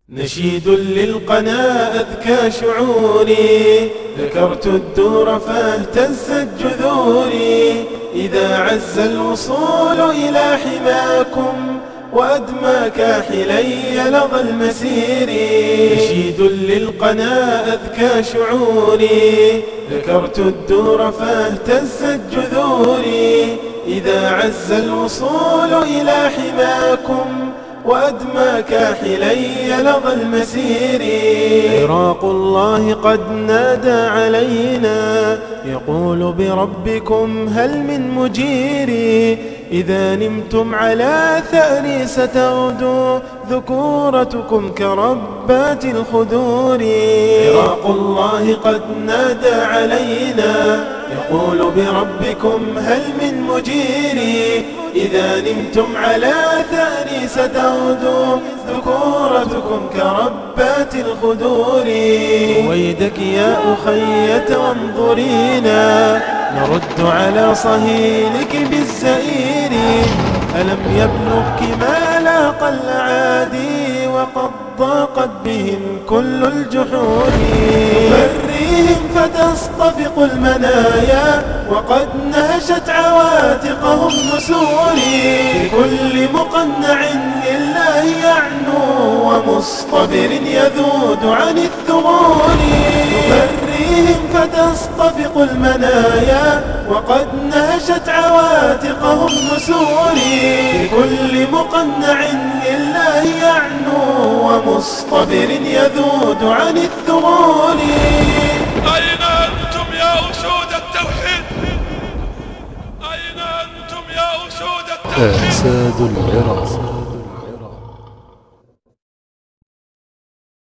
نشيد للقنا أذكى شعوري، ذكرت الدور فاهتزت جذوري. إذا عز الوصول إلى حماكم وأدمى كاحلي لظى المسير. نشيد للقنا أذكى شعوري، ذكرت الدور فاهتزت جذوري. إذا عز الوصول إلى حماكم وأدمى كاحلي لظى المسير. عراق الله قد نادى علينا، يقول بربكم هل من مجير. إذا نمتم على ثأري ستغدو ذكورتكم كربات الخدور. عراق الله قد نادى علينا، يقول بربكم هل من مجير. إذا نمتم على ثأري ستغدو ذكورتكم كربات الخدور. ويدك يا أخية وانظرينا، نرد على صهيلك بالزئير. ألم يبلغك ما لاقى الأعادي وقد ضاقت بهم كل الجحور. فريهم فتصطفق المنايا وقد نهشت عواتقهم نسور. بكل مقنع لله يعنو ومصطبر يذود عن الثغور. فريهم فتصطفق المنايا وقد نهشت عواتقهم نسور. بكل مقنع لله يعنو ومصطبر يذود عن الثغور. أين أنتم يا أسود التوحيد؟ أين أنتم يا أسود التوحيد؟ أساد العراق.